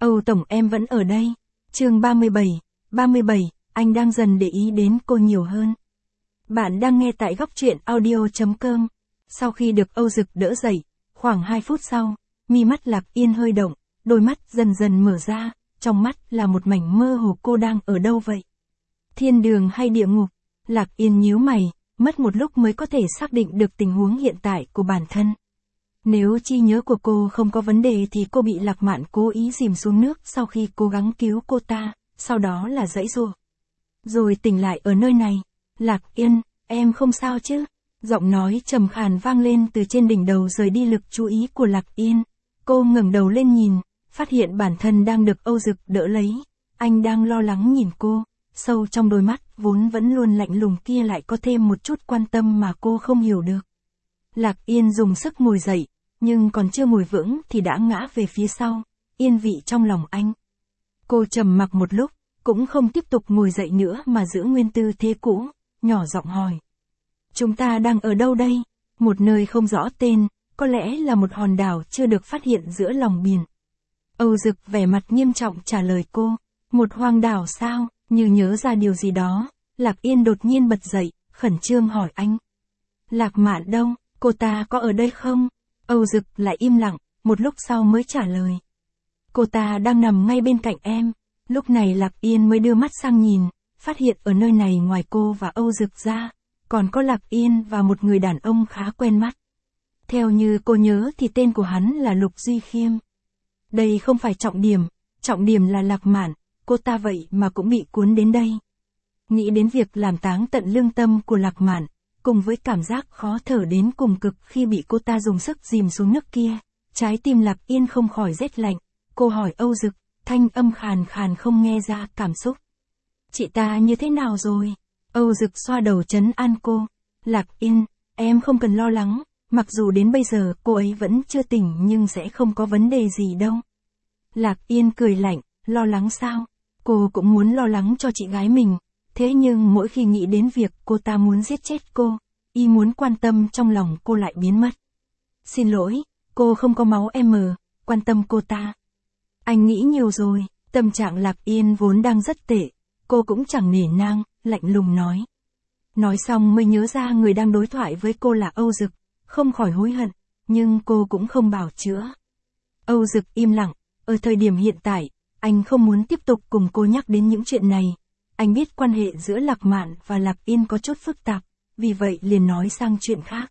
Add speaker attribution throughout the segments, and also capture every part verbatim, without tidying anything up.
Speaker 1: Âu Tổng em vẫn ở đây. Chương ba mươi bảy, ba mươi bảy, anh đang dần để ý đến cô nhiều hơn. Bạn đang nghe tại góc truyện audio chấm com. Sau khi được Âu Dực đỡ dậy, khoảng hai phút sau, mi mắt Lạc Yên hơi động, đôi mắt dần dần mở ra, trong mắt là một mảnh mơ hồ. Cô đang ở đâu vậy? Thiên đường hay địa ngục? Lạc Yên nhíu mày, mất một lúc mới có thể xác định được tình huống hiện tại của bản thân. Nếu trí nhớ của cô không có vấn đề thì cô bị Lạc Mạn cố ý dìm xuống nước sau khi cố gắng cứu cô ta, sau đó là giãy giụa. Rồi tỉnh lại ở nơi này. Lạc Yên, em không sao chứ? Giọng nói trầm khàn vang lên từ trên đỉnh đầu rời đi lực chú ý của Lạc Yên. Cô ngẩng đầu lên nhìn, phát hiện bản thân đang được Âu Dực đỡ lấy. Anh đang lo lắng nhìn cô, sâu trong đôi mắt vốn vẫn luôn lạnh lùng kia lại có thêm một chút quan tâm mà cô không hiểu được. Lạc Yên dùng sức ngồi dậy, nhưng còn chưa ngồi vững thì đã ngã về phía sau, yên vị trong lòng anh. Cô trầm mặc một lúc, cũng không tiếp tục ngồi dậy nữa mà giữ nguyên tư thế cũ, nhỏ giọng hỏi. Chúng ta đang ở đâu đây? Một nơi không rõ tên, có lẽ là một hòn đảo chưa được phát hiện giữa lòng biển. Âu Dực vẻ mặt nghiêm trọng trả lời cô. Một hoang đảo sao? Như nhớ ra điều gì đó, Lạc Yên đột nhiên bật dậy, khẩn trương hỏi anh. Lạc Mạn đâu? Cô ta có ở đây không? Âu Dực lại im lặng, một lúc sau mới trả lời. Cô ta đang nằm ngay bên cạnh em. Lúc này Lạc Yên mới đưa mắt sang nhìn, phát hiện ở nơi này ngoài cô và Âu Dực ra, còn có Lạc Yên và một người đàn ông khá quen mắt. Theo như cô nhớ thì tên của hắn là Lục Duy Khiêm. Đây không phải trọng điểm, trọng điểm là Lạc Mạn, cô ta vậy mà cũng bị cuốn đến đây. Nghĩ đến việc làm táng tận lương tâm của Lạc Mạn, cùng với cảm giác khó thở đến cùng cực khi bị cô ta dùng sức dìm xuống nước kia, trái tim Lạc Yên không khỏi rét lạnh. Cô hỏi Âu Dực, thanh âm khàn khàn không nghe ra cảm xúc. Chị ta như thế nào rồi? Âu Dực xoa đầu trấn an cô. Lạc Yên, em không cần lo lắng, mặc dù đến bây giờ cô ấy vẫn chưa tỉnh nhưng sẽ không có vấn đề gì đâu. Lạc Yên cười lạnh, lo lắng sao? Cô cũng muốn lo lắng cho chị gái mình, thế nhưng mỗi khi nghĩ đến việc cô ta muốn giết chết cô, ý muốn quan tâm trong lòng cô lại biến mất. Xin lỗi, cô không có máu em, quan tâm cô ta. Anh nghĩ nhiều rồi, tâm trạng Lạc Yên vốn đang rất tệ, cô cũng chẳng nể nang, lạnh lùng nói. Nói xong mới nhớ ra người đang đối thoại với cô là Âu Dực, không khỏi hối hận, nhưng cô cũng không bảo chữa. Âu Dực im lặng, ở thời điểm hiện tại, anh không muốn tiếp tục cùng cô nhắc đến những chuyện này. Anh biết quan hệ giữa Lạc Mạn và Lạc Yên có chút phức tạp, vì vậy liền nói sang chuyện khác.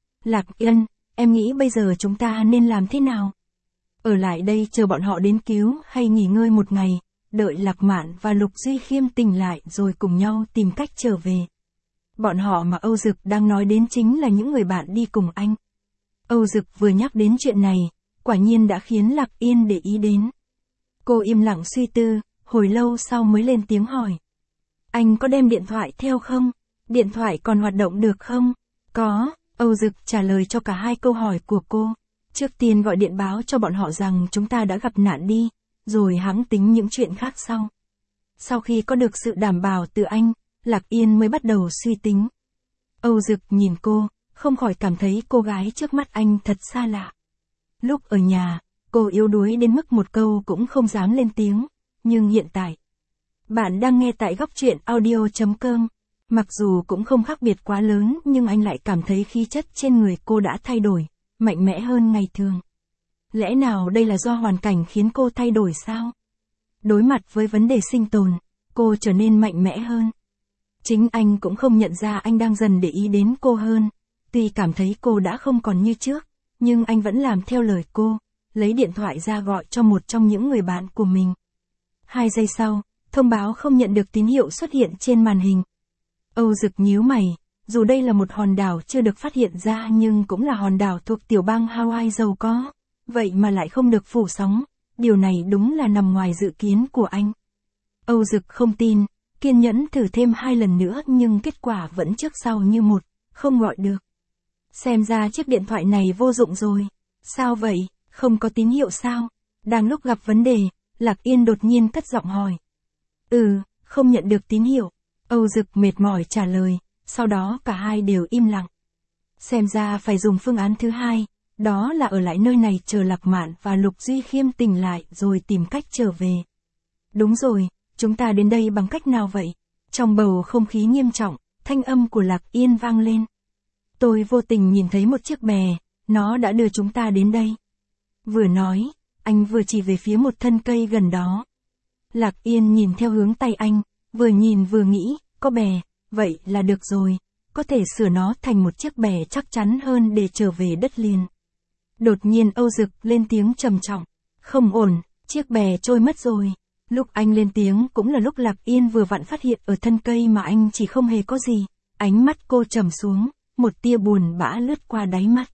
Speaker 1: Lạc Yên, em nghĩ bây giờ chúng ta nên làm thế nào? Ở lại đây chờ bọn họ đến cứu hay nghỉ ngơi một ngày, đợi Lạc Mạn và Lục Duy Khiêm tỉnh lại rồi cùng nhau tìm cách trở về. Bọn họ mà Âu Dực đang nói đến chính là những người bạn đi cùng anh. Âu Dực vừa nhắc đến chuyện này, quả nhiên đã khiến Lạc Yên để ý đến. Cô im lặng suy tư, hồi lâu sau mới lên tiếng hỏi. Anh có đem điện thoại theo không? Điện thoại còn hoạt động được không? Có, Âu Dực trả lời cho cả hai câu hỏi của cô. Trước tiên gọi điện báo cho bọn họ rằng chúng ta đã gặp nạn đi, rồi hẵng tính những chuyện khác sau. Sau khi có được sự đảm bảo từ anh, Lạc Yên mới bắt đầu suy tính. Âu Dực nhìn cô, không khỏi cảm thấy cô gái trước mắt anh thật xa lạ. Lúc ở nhà, cô yếu đuối đến mức một câu cũng không dám lên tiếng, nhưng hiện tại. Bạn đang nghe tại góc truyện audio chấm com. Mặc dù cũng không khác biệt quá lớn nhưng anh lại cảm thấy khí chất trên người cô đã thay đổi, mạnh mẽ hơn ngày thường. Lẽ nào đây là do hoàn cảnh khiến cô thay đổi sao? Đối mặt với vấn đề sinh tồn, cô trở nên mạnh mẽ hơn. Chính anh cũng không nhận ra anh đang dần để ý đến cô hơn. Tuy cảm thấy cô đã không còn như trước, nhưng anh vẫn làm theo lời cô, lấy điện thoại ra gọi cho một trong những người bạn của mình. Hai giây sau, thông báo không nhận được tín hiệu xuất hiện trên màn hình. Âu Dực nhíu mày, dù đây là một hòn đảo chưa được phát hiện ra nhưng cũng là hòn đảo thuộc tiểu bang Hawaii giàu có, vậy mà lại không được phủ sóng, điều này đúng là nằm ngoài dự kiến của anh. Âu Dực không tin, kiên nhẫn thử thêm hai lần nữa nhưng kết quả vẫn trước sau như một, không gọi được. Xem ra chiếc điện thoại này vô dụng rồi. Sao vậy, không có tín hiệu sao? Đang lúc gặp vấn đề, Lạc Yên đột nhiên cất giọng hỏi. Ừ, không nhận được tín hiệu. Âu Dực mệt mỏi trả lời, sau đó cả hai đều im lặng. Xem ra phải dùng phương án thứ hai, đó là ở lại nơi này chờ Lạc Mạn và Lục Duy Khiêm tỉnh lại rồi tìm cách trở về. Đúng rồi, chúng ta đến đây bằng cách nào vậy? Trong bầu không khí nghiêm trọng, thanh âm của Lạc Yên vang lên. Tôi vô tình nhìn thấy một chiếc bè, nó đã đưa chúng ta đến đây. Vừa nói, anh vừa chỉ về phía một thân cây gần đó. Lạc Yên nhìn theo hướng tay anh, vừa nhìn vừa nghĩ, có bè, vậy là được rồi, có thể sửa nó thành một chiếc bè chắc chắn hơn để trở về đất liền. Đột nhiên Âu Dực lên tiếng trầm trọng, không ổn, chiếc bè trôi mất rồi. Lúc anh lên tiếng cũng là lúc Lạc Yên vừa vặn phát hiện ở thân cây mà anh chỉ không hề có gì. Ánh mắt cô trầm xuống, một tia buồn bã lướt qua đáy mắt.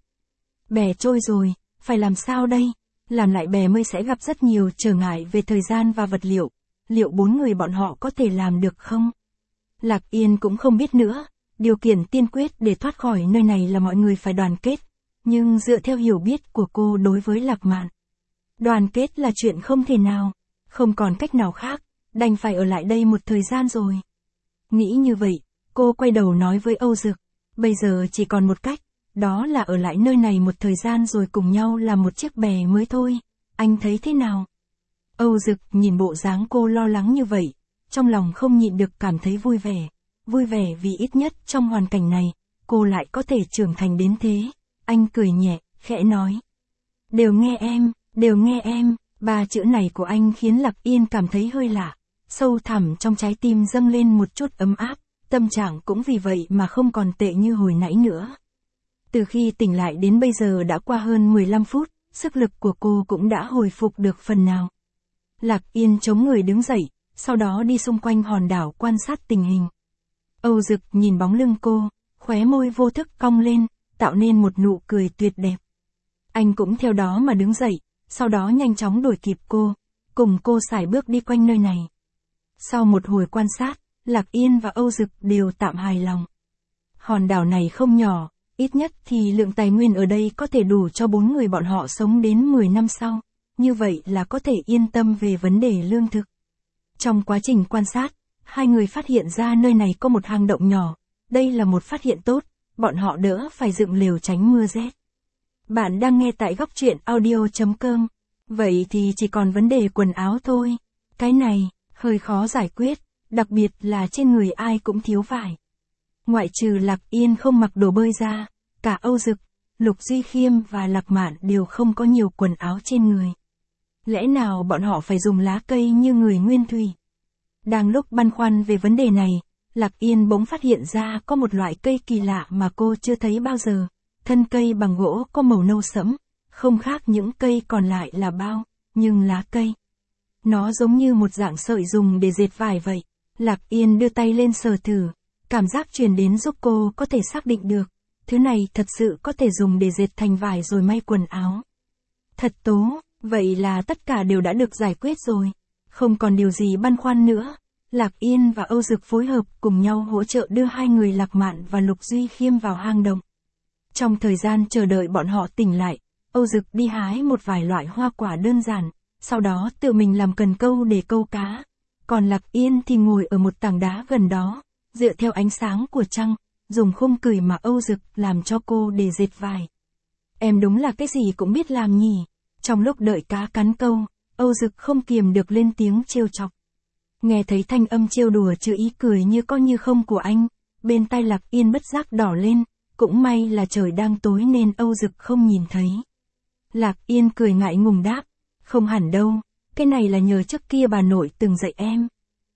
Speaker 1: Bè trôi rồi, phải làm sao đây? Làm lại bè mới sẽ gặp rất nhiều trở ngại về thời gian và vật liệu. Liệu bốn người bọn họ có thể làm được không? Lạc Yên cũng không biết nữa. Điều kiện tiên quyết để thoát khỏi nơi này là mọi người phải đoàn kết. Nhưng dựa theo hiểu biết của cô đối với Lạc Mạn, đoàn kết là chuyện không thể nào. Không còn cách nào khác, đành phải ở lại đây một thời gian rồi. Nghĩ như vậy, cô quay đầu nói với Âu Dực, bây giờ chỉ còn một cách, đó là ở lại nơi này một thời gian rồi cùng nhau làm một chiếc bè mới thôi. Anh thấy thế nào? Âu Dực nhìn bộ dáng cô lo lắng như vậy, trong lòng không nhịn được cảm thấy vui vẻ. Vui vẻ vì ít nhất trong hoàn cảnh này, cô lại có thể trưởng thành đến thế. Anh cười nhẹ, khẽ nói. Đều nghe em, đều nghe em. Ba chữ này của anh khiến Lạc Yên cảm thấy hơi lạ, sâu thẳm trong trái tim dâng lên một chút ấm áp, tâm trạng cũng vì vậy mà không còn tệ như hồi nãy nữa. Từ khi tỉnh lại đến bây giờ đã qua hơn mười lăm phút, sức lực của cô cũng đã hồi phục được phần nào. Lạc Yên chống người đứng dậy, sau đó đi xung quanh hòn đảo quan sát tình hình. Âu Dực nhìn bóng lưng cô, khóe môi vô thức cong lên, tạo nên một nụ cười tuyệt đẹp. Anh cũng theo đó mà đứng dậy, sau đó nhanh chóng đuổi kịp cô, cùng cô sải bước đi quanh nơi này. Sau một hồi quan sát, Lạc Yên và Âu Dực đều tạm hài lòng. Hòn đảo này không nhỏ, ít nhất thì lượng tài nguyên ở đây có thể đủ cho bốn người bọn họ sống đến mười năm sau, như vậy là có thể yên tâm về vấn đề lương thực. Trong quá trình quan sát, hai người phát hiện ra nơi này có một hang động nhỏ, đây là một phát hiện tốt, bọn họ đỡ phải dựng lều tránh mưa rét. Bạn đang nghe tại góc truyện audio chấm com. Vậy thì chỉ còn vấn đề quần áo thôi. Cái này, hơi khó giải quyết, đặc biệt là trên người ai cũng thiếu vải. Ngoại trừ Lạc Yên không mặc đồ bơi ra, cả Âu Dực, Lục Duy Khiêm và Lạc Mạn đều không có nhiều quần áo trên người. Lẽ nào bọn họ phải dùng lá cây như người nguyên thủy? Đang lúc băn khoăn về vấn đề này, Lạc Yên bỗng phát hiện ra có một loại cây kỳ lạ mà cô chưa thấy bao giờ. Thân cây bằng gỗ có màu nâu sẫm, không khác những cây còn lại là bao, nhưng lá cây. Nó giống như một dạng sợi dùng để dệt vải vậy. Lạc Yên đưa tay lên sờ thử, cảm giác truyền đến giúp cô có thể xác định được. Thứ này thật sự có thể dùng để dệt thành vải rồi may quần áo. Thật tố, vậy là tất cả đều đã được giải quyết rồi. Không còn điều gì băn khoăn nữa. Lạc Yên và Âu Dực phối hợp cùng nhau hỗ trợ đưa hai người Lạc Mạn và Lục Duy Khiêm vào hang động. Trong thời gian chờ đợi bọn họ tỉnh lại, Âu Dực đi hái một vài loại hoa quả đơn giản, sau đó tự mình làm cần câu để câu cá. Còn Lạc Yên thì ngồi ở một tảng đá gần đó, dựa theo ánh sáng của trăng, dùng khung cửi mà Âu Dực làm cho cô để dệt vải. Em đúng là cái gì cũng biết làm nhỉ. Trong lúc đợi cá cắn câu, Âu Dực không kiềm được lên tiếng trêu chọc. Nghe thấy thanh âm trêu đùa chứ ý cười như có như không của anh, bên tai Lạc Yên bất giác đỏ lên. Cũng may là trời đang tối nên Âu Dực không nhìn thấy. Lạc Yên cười ngại ngùng đáp, không hẳn đâu, cái này là nhờ trước kia bà nội từng dạy em.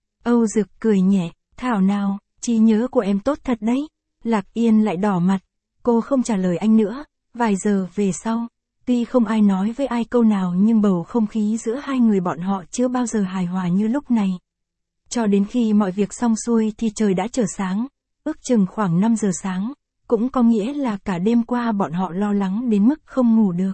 Speaker 1: Âu Dực cười nhẹ, thảo nào, trí nhớ của em tốt thật đấy. Lạc Yên lại đỏ mặt, cô không trả lời anh nữa. Vài giờ về sau, tuy không ai nói với ai câu nào nhưng bầu không khí giữa hai người bọn họ chưa bao giờ hài hòa như lúc này. Cho đến khi mọi việc xong xuôi thì trời đã trở sáng, ước chừng khoảng năm giờ sáng. Cũng có nghĩa là cả đêm qua bọn họ lo lắng đến mức không ngủ được.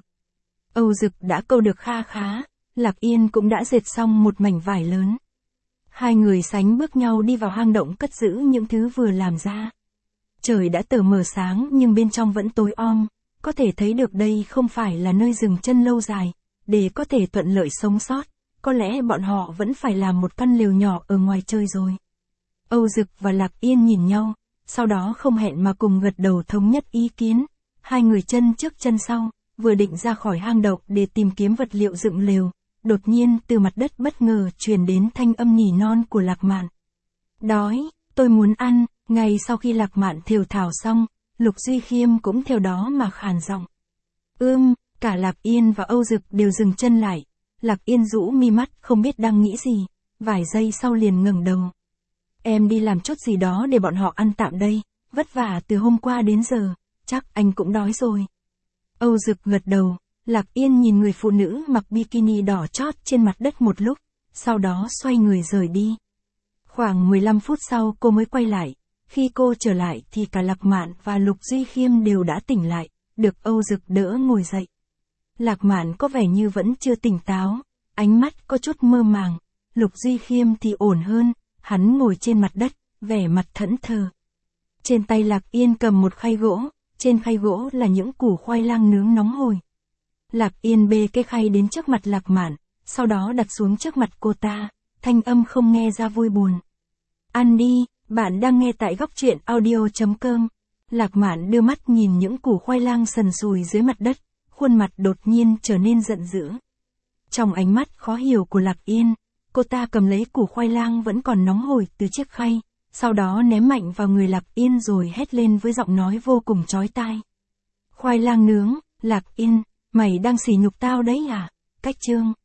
Speaker 1: Âu Dực đã câu được kha khá, Lạc Yên cũng đã dệt xong một mảnh vải lớn. Hai người sánh bước nhau đi vào hang động cất giữ những thứ vừa làm ra. Trời đã tờ mờ sáng nhưng bên trong vẫn tối om, có thể thấy được đây không phải là nơi dừng chân lâu dài, để có thể thuận lợi sống sót, có lẽ bọn họ vẫn phải làm một căn lều nhỏ ở ngoài chơi rồi. Âu Dực và Lạc Yên nhìn nhau. Sau đó không hẹn mà cùng gật đầu thống nhất ý kiến, hai người chân trước chân sau, vừa định ra khỏi hang động để tìm kiếm vật liệu dựng lều, đột nhiên từ mặt đất bất ngờ truyền đến thanh âm nỉ non của Lạc Mạn. Đói, tôi muốn ăn. Ngay sau khi Lạc Mạn thều thào xong, Lục Duy Khiêm cũng theo đó mà khàn giọng. Ưm, cả Lạc Yên và Âu Dực đều dừng chân lại. Lạc Yên rũ mi mắt không biết đang nghĩ gì, vài giây sau liền ngẩng đầu. Em đi làm chút gì đó để bọn họ ăn tạm đây, vất vả từ hôm qua đến giờ, chắc anh cũng đói rồi. Âu Dực gật đầu, Lạc Yên nhìn người phụ nữ mặc bikini đỏ chót trên mặt đất một lúc, sau đó xoay người rời đi. Khoảng mười lăm phút sau cô mới quay lại, khi cô trở lại thì cả Lạc Mạn và Lục Duy Khiêm đều đã tỉnh lại, được Âu Dực đỡ ngồi dậy. Lạc Mạn có vẻ như vẫn chưa tỉnh táo, ánh mắt có chút mơ màng, Lục Duy Khiêm thì ổn hơn, hắn ngồi trên mặt đất, vẻ mặt thẫn thờ. Trên tay Lạc Yên cầm một khay gỗ, trên khay gỗ là những củ khoai lang nướng nóng hổi. Lạc Yên bê cái khay đến trước mặt Lạc Mạn, sau đó đặt xuống trước mặt cô ta, thanh âm không nghe ra vui buồn. Ăn đi, bạn đang nghe tại góc truyện audio chấm com. Lạc Mạn đưa mắt nhìn những củ khoai lang sần sùi dưới mặt đất, khuôn mặt đột nhiên trở nên giận dữ. Trong ánh mắt khó hiểu của Lạc Yên, cô ta cầm lấy củ khoai lang vẫn còn nóng hổi từ chiếc khay, sau đó ném mạnh vào người Lạc Yên rồi hét lên với giọng nói vô cùng chói tai. Khoai lang nướng, Lạc Yên, mày đang sỉ nhục tao đấy à? Cách chương.